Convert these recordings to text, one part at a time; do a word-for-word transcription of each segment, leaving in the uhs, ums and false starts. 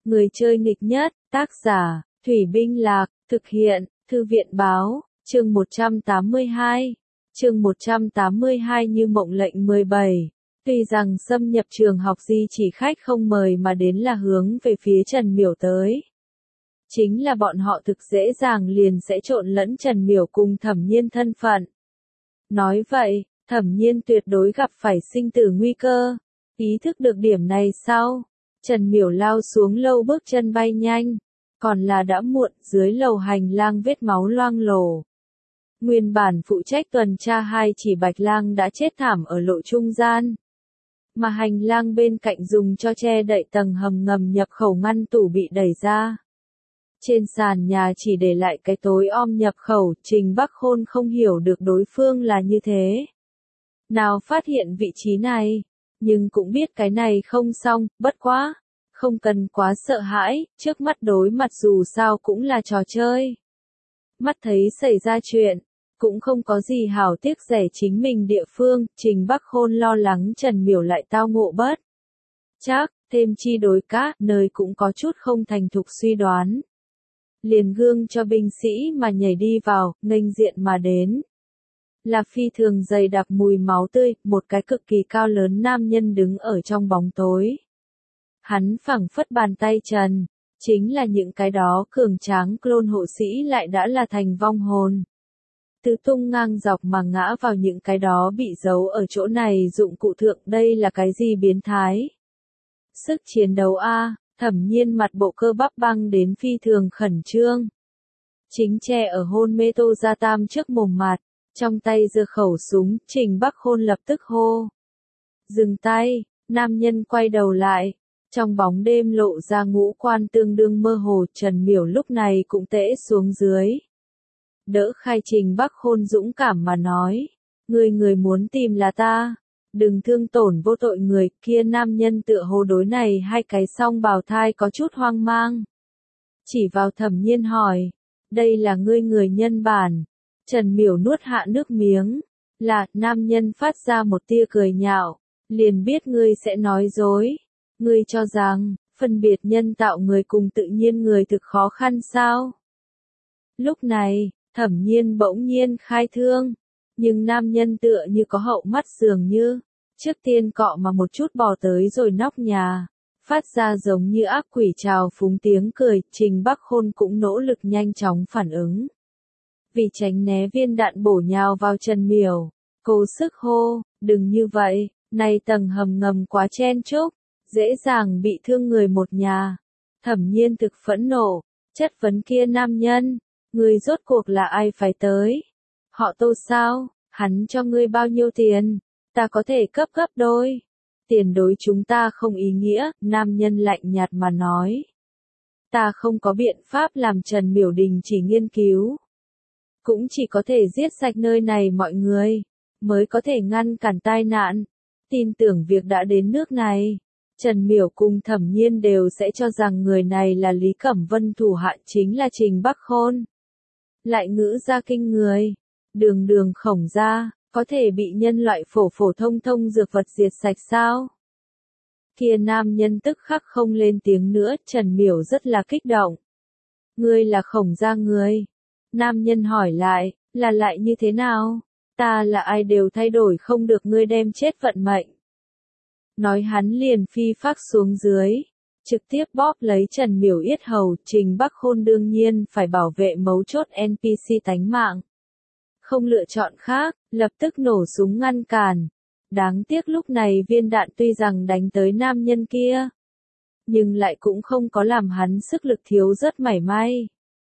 Người chơi nghịch nhất, tác giả, Thủy Binh Lạc, thực hiện, Thư viện báo, chương một trăm tám mươi hai. Chương một trăm tám mươi hai Như mộng lệnh mười bảy. Tuy rằng xâm nhập trường học di chỉ khách không mời mà đến là hướng về phía Trần Miểu tới. Chính là bọn họ thực dễ dàng liền sẽ trộn lẫn Trần Miểu cùng Thẩm Nhiên thân phận. Nói vậy, Thẩm Nhiên tuyệt đối gặp phải sinh tử nguy cơ. Ý thức được điểm này sau, Trần Miểu lao xuống lâu bước chân bay nhanh. Còn là đã muộn, dưới lầu hành lang vết máu loang lổ. Nguyên bản phụ trách tuần tra hai chỉ bạch lang đã chết thảm ở lộ trung gian. Mà hành lang bên cạnh dùng cho che đậy tầng hầm ngầm nhập khẩu ngăn tủ bị đẩy ra. Trên sàn nhà chỉ để lại cái tối om nhập khẩu, Trình Bắc Khôn không hiểu được đối phương là như thế. Nào phát hiện vị trí này, nhưng cũng biết cái này không xong, bất quá. Không cần quá sợ hãi, trước mắt đối mặt dù sao cũng là trò chơi. Mắt thấy xảy ra chuyện, cũng không có gì hảo tiếc rẻ chính mình địa phương, Trình Bắc Khôn lo lắng Trần Miểu lại tao ngộ bất. Chắc, thêm chi đối cá, nơi cũng có chút không thành thục suy đoán. Liền gương cho binh sĩ mà nhảy đi vào, nghênh diện mà đến. Là phi thường dày đặc mùi máu tươi, một cái cực kỳ cao lớn nam nhân đứng ở trong bóng tối. Hắn phẳng phất bàn tay trần, chính là những cái đó cường tráng clone hộ sĩ lại đã là thành vong hồn. Tứ tung ngang dọc mà ngã vào những cái đó bị giấu ở chỗ này dụng cụ thượng, đây là cái gì biến thái? Sức chiến đấu a, Thẩm Nhiên mặt bộ cơ bắp băng đến phi thường khẩn trương. Chính che ở hôn mê Tô Gia Tam trước mồm mặt, trong tay giơ khẩu súng, Trình Bắc Khôn lập tức hô. Dừng tay, nam nhân quay đầu lại. Trong bóng đêm lộ ra ngũ quan tương đương mơ hồ, Trần Miểu lúc này cũng tễ xuống dưới. Đỡ khai Trình Bắc Khôn dũng cảm mà nói. Người người muốn tìm là ta. Đừng thương tổn vô tội người, kia nam nhân tựa hồ đối này hai cái song bào thai có chút hoang mang. Chỉ vào Thẩm Nhiên hỏi. Đây là ngươi người nhân bản. Trần Miểu nuốt hạ nước miếng. Là, nam nhân phát ra một tia cười nhạo. Liền biết ngươi sẽ nói dối. Ngươi cho rằng, phân biệt nhân tạo người cùng tự nhiên người thực khó khăn sao? Lúc này, Thẩm Nhiên bỗng nhiên khai thương, nhưng nam nhân tựa như có hậu mắt dường như, trước tiên cọ mà một chút bò tới rồi nóc nhà, phát ra giống như ác quỷ trào phúng tiếng cười, Trình Bắc Khôn cũng nỗ lực nhanh chóng phản ứng. Vì tránh né viên đạn bổ nhào vào Trần Miểu, cố sức hô, đừng như vậy, này tầng hầm ngầm quá chen chúc. Dễ dàng bị thương người một nhà. Thẩm Nhiên thực phẫn nộ, chất vấn kia nam nhân, người rốt cuộc là ai phải tới? Họ Tô sao? Hắn cho ngươi bao nhiêu tiền? Ta có thể cấp gấp đôi. Tiền đối chúng ta không ý nghĩa, nam nhân lạnh nhạt mà nói. Ta không có biện pháp làm Trần Miểu đình chỉ nghiên cứu. Cũng chỉ có thể giết sạch nơi này mọi người, mới có thể ngăn cản tai nạn. Tin tưởng việc đã đến nước này. Trần Miểu cùng Thẩm Nhiên đều sẽ cho rằng người này là Lý Cẩm Vân thủ hạ chính là Trình Bắc Khôn. Lại ngữ ra kinh người, đường đường khổng ra, có thể bị nhân loại phổ phổ thông thông dược vật diệt sạch sao? Kia nam nhân tức khắc không lên tiếng nữa, Trần Miểu rất là kích động. Ngươi là khổng ra người. Nam nhân hỏi lại, là lại như thế nào? Ta là ai đều thay đổi không được ngươi đem chết vận mệnh. Nói hắn liền phi phác xuống dưới, trực tiếp bóp lấy Trần Miểu yết hầu, Trình Bắc Khôn đương nhiên phải bảo vệ mấu chốt en pê xê tánh mạng. Không lựa chọn khác, lập tức nổ súng ngăn cản. Đáng tiếc lúc này viên đạn tuy rằng đánh tới nam nhân kia, nhưng lại cũng không có làm hắn sức lực thiếu rất mảy may.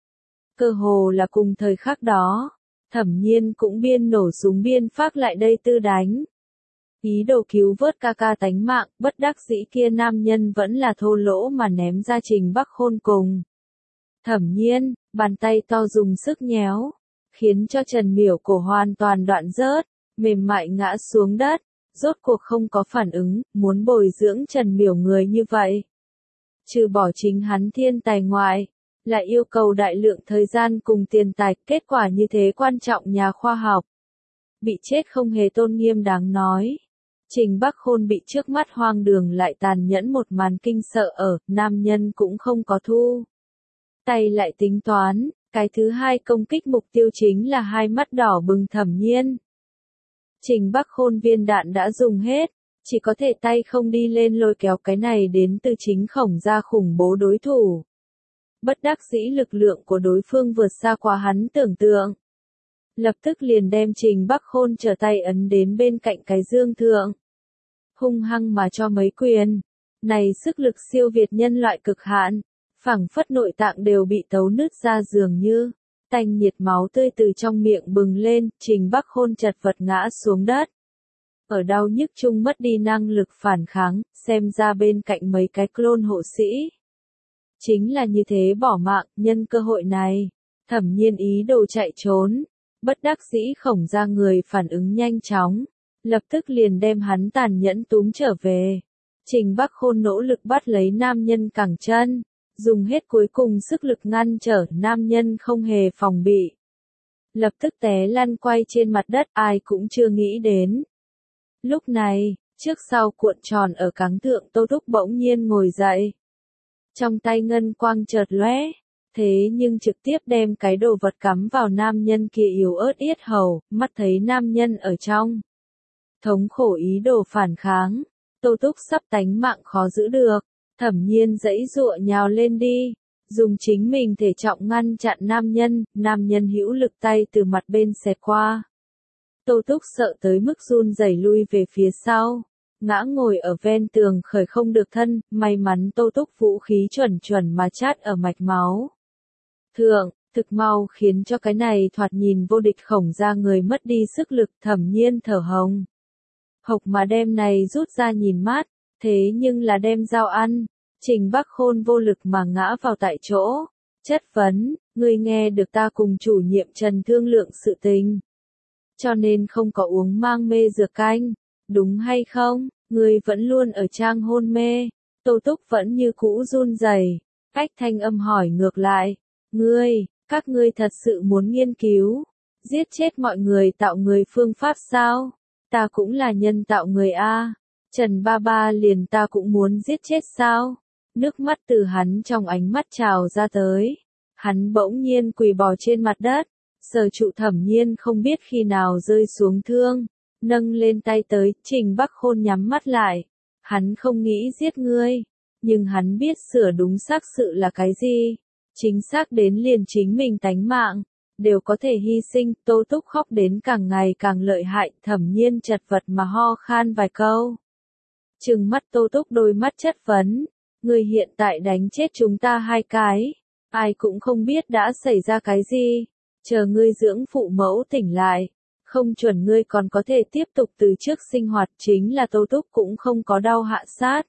Cơ hồ là cùng thời khắc đó, Thẩm Nhiên cũng biên nổ súng biên phác lại đây tư đánh. Ý đồ cứu vớt ca ca tánh mạng, bất đắc dĩ kia nam nhân vẫn là thô lỗ mà ném ra Trình Bắc Khôn cùng. Thẩm Nhiên, bàn tay to dùng sức nhéo, khiến cho Trần Miểu cổ hoàn toàn đoạn rớt, mềm mại ngã xuống đất, rốt cuộc không có phản ứng, muốn bồi dưỡng Trần Miểu người như vậy. Trừ bỏ chính hắn thiên tài ngoại, lại yêu cầu đại lượng thời gian cùng tiền tài, kết quả như thế quan trọng nhà khoa học. Bị chết không hề tôn nghiêm đáng nói. Trình Bắc Khôn bị trước mắt hoang đường lại tàn nhẫn một màn kinh sợ ở, nam nhân cũng không có thu. Tay lại tính toán, cái thứ hai công kích mục tiêu chính là hai mắt đỏ bừng Thẩm Nhiên. Trình Bắc Khôn viên đạn đã dùng hết, chỉ có thể tay không đi lên lôi kéo cái này đến từ chính Khổng gia khủng bố đối thủ. Bất đắc dĩ lực lượng của đối phương vượt xa quá hắn tưởng tượng. Lập tức liền đem Trình Bắc Khôn trở tay ấn đến bên cạnh cái dương thượng. Hung hăng mà cho mấy quyền. Này sức lực siêu việt nhân loại cực hạn. Phảng phất nội tạng đều bị tấu nứt ra dường như. Tanh nhiệt máu tươi từ trong miệng bừng lên, Trình Bắc Khôn chật vật ngã xuống đất. Ở đau nhức chung mất đi năng lực phản kháng, xem ra bên cạnh mấy cái clone hộ sĩ. Chính là như thế bỏ mạng, nhân cơ hội này. Thẩm Nhiên ý đồ chạy trốn. Bất đắc dĩ Khổng gia người phản ứng nhanh chóng. Lập tức liền đem hắn tàn nhẫn túm trở về. Trình Bắc Khôn nỗ lực bắt lấy nam nhân cẳng chân. Dùng hết cuối cùng sức lực ngăn trở nam nhân không hề phòng bị. Lập tức té lăn quay trên mặt đất ai cũng chưa nghĩ đến. Lúc này, trước sau cuộn tròn ở cáng thượng Tô Thúc bỗng nhiên ngồi dậy. Trong tay ngân quang chợt lóe, thế nhưng trực tiếp đem cái đồ vật cắm vào nam nhân kia yếu ớt yết hầu, mắt thấy nam nhân ở trong. Thống khổ ý đồ phản kháng, Tô Thúc sắp tánh mạng khó giữ được, Thẩm Nhiên giãy giụa nhào lên đi, dùng chính mình thể trọng ngăn chặn nam nhân, nam nhân hữu lực tay từ mặt bên xẹt qua. Tô Thúc sợ tới mức run rẩy lui về phía sau, ngã ngồi ở ven tường khởi không được thân, may mắn Tô Thúc vũ khí chuẩn chuẩn mà chát ở mạch máu. Thượng, thực mau khiến cho cái này thoạt nhìn vô địch Khổng gia người mất đi sức lực. Thẩm Nhiên thở hồng hộc mà đem này rút ra nhìn mát, thế nhưng là đem dao ăn. Trình Bắc Khôn vô lực mà ngã vào tại chỗ, chất vấn, ngươi nghe được ta cùng chủ nhiệm Trần thương lượng sự tình. Cho nên không có uống mang mê dược canh, đúng hay không, ngươi vẫn luôn ở trang hôn mê. Tô Túc vẫn như cũ run rẩy, cách thanh âm hỏi ngược lại, ngươi, các ngươi thật sự muốn nghiên cứu, giết chết mọi người tạo người phương pháp sao? Ta cũng là nhân tạo người a. Trần ba ba liền ta cũng muốn giết chết sao? Nước mắt từ hắn trong ánh mắt trào ra tới. Hắn bỗng nhiên quỳ bò trên mặt đất. Sở trụ Thẩm Nhiên không biết khi nào rơi xuống thương. Nâng lên tay tới, Trình Bắc Khôn nhắm mắt lại. Hắn không nghĩ giết ngươi. Nhưng hắn biết sửa đúng xác sự là cái gì. Chính xác đến liền chính mình tánh mạng. Đều có thể hy sinh. Tô Túc khóc đến càng ngày càng lợi hại. Thẩm Nhiên chật vật mà ho khan vài câu. Trừng mắt Tô Túc đôi mắt chất vấn. Ngươi hiện tại đánh chết chúng ta hai cái. Ai cũng không biết đã xảy ra cái gì. Chờ ngươi dưỡng phụ mẫu tỉnh lại. Không chuẩn ngươi còn có thể tiếp tục từ trước sinh hoạt. Chính là Tô Túc cũng không có đau hạ sát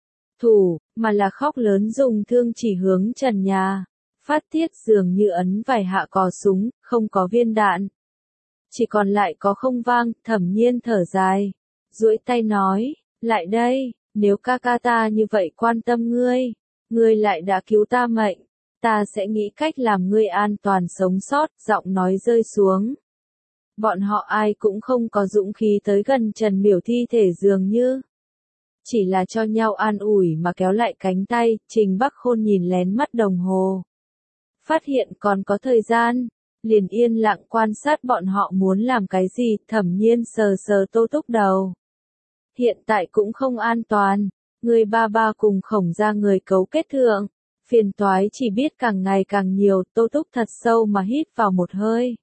thủ, mà là khóc lớn dùng thương chỉ hướng trần nhà. Phát tiết dường như ấn vài hạ cò súng, không có viên đạn. Chỉ còn lại có không vang. Thẩm Nhiên thở dài. Duỗi tay nói, lại đây, nếu ca ca ta như vậy quan tâm ngươi, ngươi lại đã cứu ta mệnh, ta sẽ nghĩ cách làm ngươi an toàn sống sót. Giọng nói rơi xuống. Bọn họ ai cũng không có dũng khí tới gần Trần Miểu thi thể dường như. Chỉ là cho nhau an ủi mà kéo lại cánh tay. Trình Bắc Khôn nhìn lén mắt đồng hồ. Phát hiện còn có thời gian, liền yên lặng quan sát bọn họ muốn làm cái gì. Thẩm Nhiên sờ sờ Tô Túc đầu. Hiện tại cũng không an toàn, người ba ba cùng Khổng gia người cấu kết thượng, phiền toái chỉ biết càng ngày càng nhiều. Tô Túc thật sâu mà hít vào một hơi.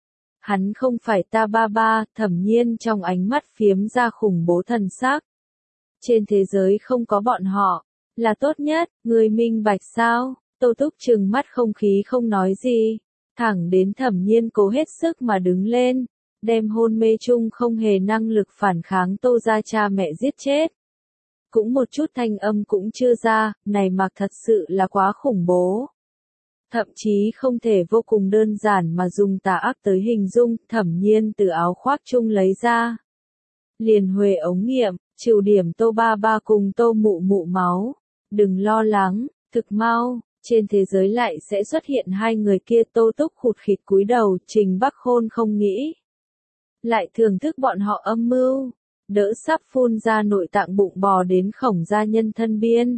Hắn không phải ta ba ba. Thẩm Nhiên trong ánh mắt phiếm ra khủng bố thần sắc. Trên thế giới không có bọn họ, là tốt nhất, người minh bạch sao? Tô Túc trừng mắt không khí không nói gì, thẳng đến Thẩm Nhiên cố hết sức mà đứng lên, đem hôn mê chung không hề năng lực phản kháng Tô gia cha mẹ giết chết. Cũng một chút thanh âm cũng chưa ra, này mặc thật sự là quá khủng bố. Thậm chí không thể vô cùng đơn giản mà dùng tà ác tới hình dung. Thẩm Nhiên từ áo khoác chung lấy ra. Liền huề ống nghiệm, trừ điểm Tô ba ba cùng Tô mụ mụ máu. Đừng lo lắng, thực mau. Trên thế giới lại sẽ xuất hiện hai người kia. Tô Túc khụt khịt cúi đầu. Trình Bắc Khôn không nghĩ lại thưởng thức bọn họ âm mưu. đỡ sắp phun ra nội tạng bụng bò đến Khổng gia nhân thân biên.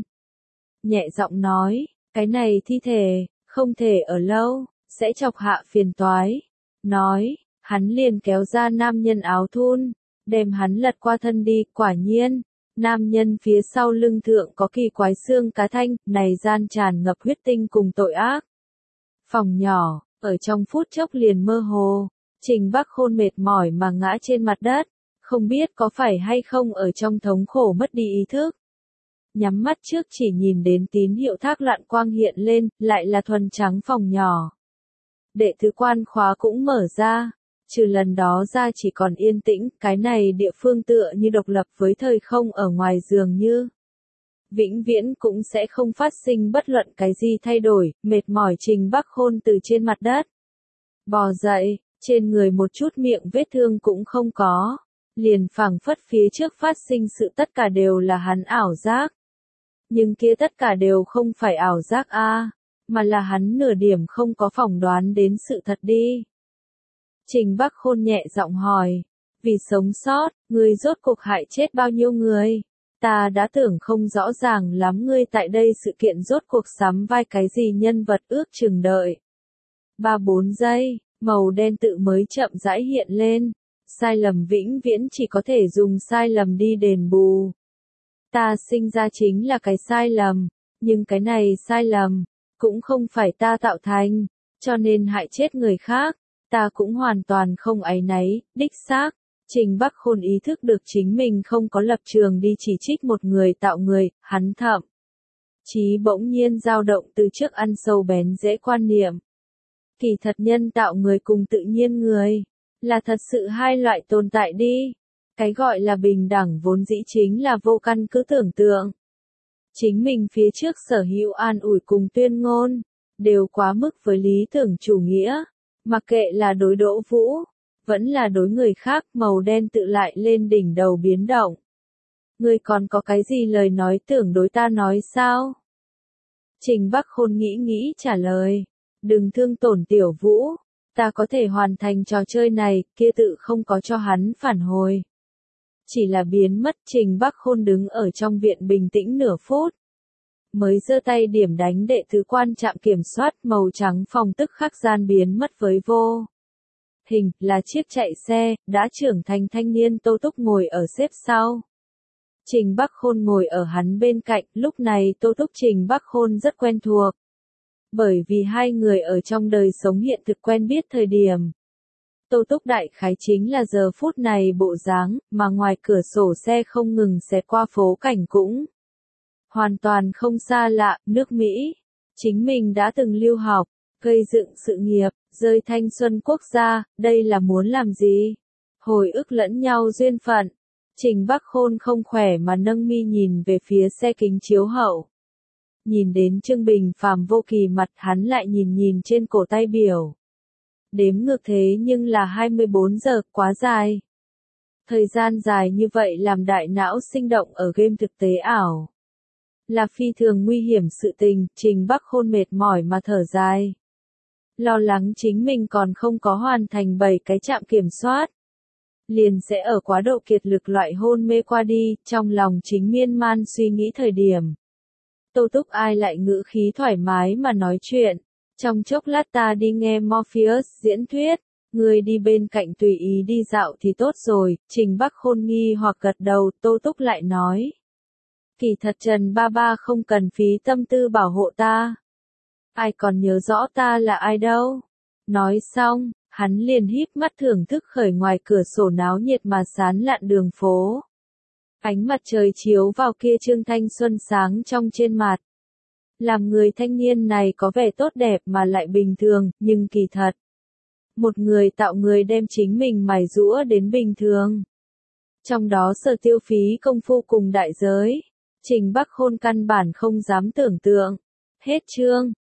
Nhẹ giọng nói, cái này thi thể, không thể ở lâu, sẽ chọc hạ phiền toái. Nói, hắn liền kéo ra nam nhân áo thun, đem hắn lật qua thân đi, quả nhiên. Nam nhân phía sau lưng thượng có kỳ quái xương cá thanh, này gian tràn ngập huyết tinh cùng tội ác. Phòng nhỏ, ở trong phút chốc liền mơ hồ, Trình Bắc Khôn mệt mỏi mà ngã trên mặt đất, không biết có phải hay không ở trong thống khổ mất đi ý thức. Nhắm mắt trước chỉ nhìn đến tín hiệu thác loạn quang hiện lên, lại là thuần trắng phòng nhỏ. Đệ tứ quan khóa cũng mở ra. Trừ lần đó ra chỉ còn yên tĩnh, cái này địa phương tựa như độc lập với thời không ở ngoài dường như. Vĩnh viễn cũng sẽ không phát sinh bất luận cái gì thay đổi, mệt mỏi Trình Bắc Khôn từ trên mặt đất. Bò dậy, trên người một chút miệng vết thương cũng không có. Liền phảng phất phía trước phát sinh sự tất cả đều là hắn ảo giác. Nhưng kia tất cả đều không phải ảo giác a, mà là hắn nửa điểm không có phỏng đoán đến sự thật đi. Trình Bắc Khôn nhẹ giọng hỏi, vì sống sót, ngươi rốt cuộc hại chết bao nhiêu người? Ta đã tưởng không rõ ràng lắm ngươi tại đây sự kiện rốt cuộc sắm vai cái gì nhân vật ước chừng đợi. Ba bốn giây, màu đen tự mới chậm rãi hiện lên, sai lầm vĩnh viễn chỉ có thể dùng sai lầm đi đền bù. Ta sinh ra chính là cái sai lầm, nhưng cái này sai lầm, cũng không phải ta tạo thành, cho nên hại chết người khác. Ta cũng hoàn toàn không áy náy, đích xác. Trình Bắc Khôn ý thức được chính mình không có lập trường đi chỉ trích một người tạo người, hắn thậm chí bỗng nhiên dao động từ trước ăn sâu bén rễ quan niệm. Kỳ thật nhân tạo người cùng tự nhiên người, là thật sự hai loại tồn tại đi. Cái gọi là bình đẳng vốn dĩ chính là vô căn cứ tưởng tượng. Chính mình phía trước sở hữu an ủi cùng tuyên ngôn, đều quá mức với lý tưởng chủ nghĩa. Mặc kệ là đối Đỗ Vũ, vẫn là đối người khác, màu đen tự lại lên đỉnh đầu biến động. Ngươi còn có cái gì lời nói tưởng đối ta nói sao? Trình Bắc Khôn nghĩ nghĩ trả lời. Đừng thương tổn Tiểu Vũ, ta có thể hoàn thành trò chơi này, kia tự không có cho hắn phản hồi. Chỉ là biến mất. Trình Bắc Khôn đứng ở trong viện bình tĩnh nửa phút. Mới giơ tay điểm đánh đệ tứ quan trạm kiểm soát, màu trắng phòng tức khắc gian biến mất với vô hình, là chiếc chạy xe, đã trưởng thành thanh niên Tô Túc ngồi ở xếp sau. Trình Bắc Khôn ngồi ở hắn bên cạnh, lúc này Tô Túc Trình Bắc Khôn rất quen thuộc. Bởi vì hai người ở trong đời sống hiện thực quen biết thời điểm. Tô Túc đại khái chính là giờ phút này bộ dáng, mà ngoài cửa sổ xe không ngừng xẹt qua phố cảnh cũng hoàn toàn không xa lạ. Nước Mỹ, chính mình đã từng lưu học, gây dựng sự nghiệp, rơi thanh xuân quốc gia, đây là muốn làm gì? Hồi ức lẫn nhau duyên phận. Trình Bắc Khôn không khỏe mà nâng mi nhìn về phía xe kính chiếu hậu. Nhìn đến Trương Bình Phàm vô kỳ mặt, hắn lại nhìn nhìn trên cổ tay biểu. Đếm ngược thế nhưng là hai mươi bốn giờ, quá dài. Thời gian dài như vậy làm đại não sinh động ở game thực tế ảo. Là phi thường nguy hiểm sự tình. Trình Bắc Khôn mệt mỏi mà thở dài. Lo lắng chính mình còn không có hoàn thành bảy cái trạm kiểm soát. Liền sẽ ở quá độ kiệt lực loại hôn mê qua đi, trong lòng chính miên man suy nghĩ thời điểm. Tô Túc ai lại ngữ khí thoải mái mà nói chuyện. Trong chốc lát ta đi nghe Morpheus diễn thuyết, người đi bên cạnh tùy ý đi dạo thì tốt rồi. Trình Bắc Khôn nghi hoặc gật đầu. Tô Túc lại nói. Kỳ thật Trần ba ba không cần phí tâm tư bảo hộ ta. Ai còn nhớ rõ ta là ai đâu. Nói xong, hắn liền híp mắt thưởng thức khởi ngoài cửa sổ náo nhiệt mà sán lạn đường phố. Ánh mặt trời chiếu vào kia trương thanh xuân sáng trong trên mặt. Làm người thanh niên này có vẻ tốt đẹp mà lại bình thường, nhưng kỳ thật. Một người tạo người đem chính mình mài rũa đến bình thường. Trong đó sở tiêu phí công phu cùng đại giới. Trình Bắc Khôn căn bản không dám tưởng tượng. Hết chương.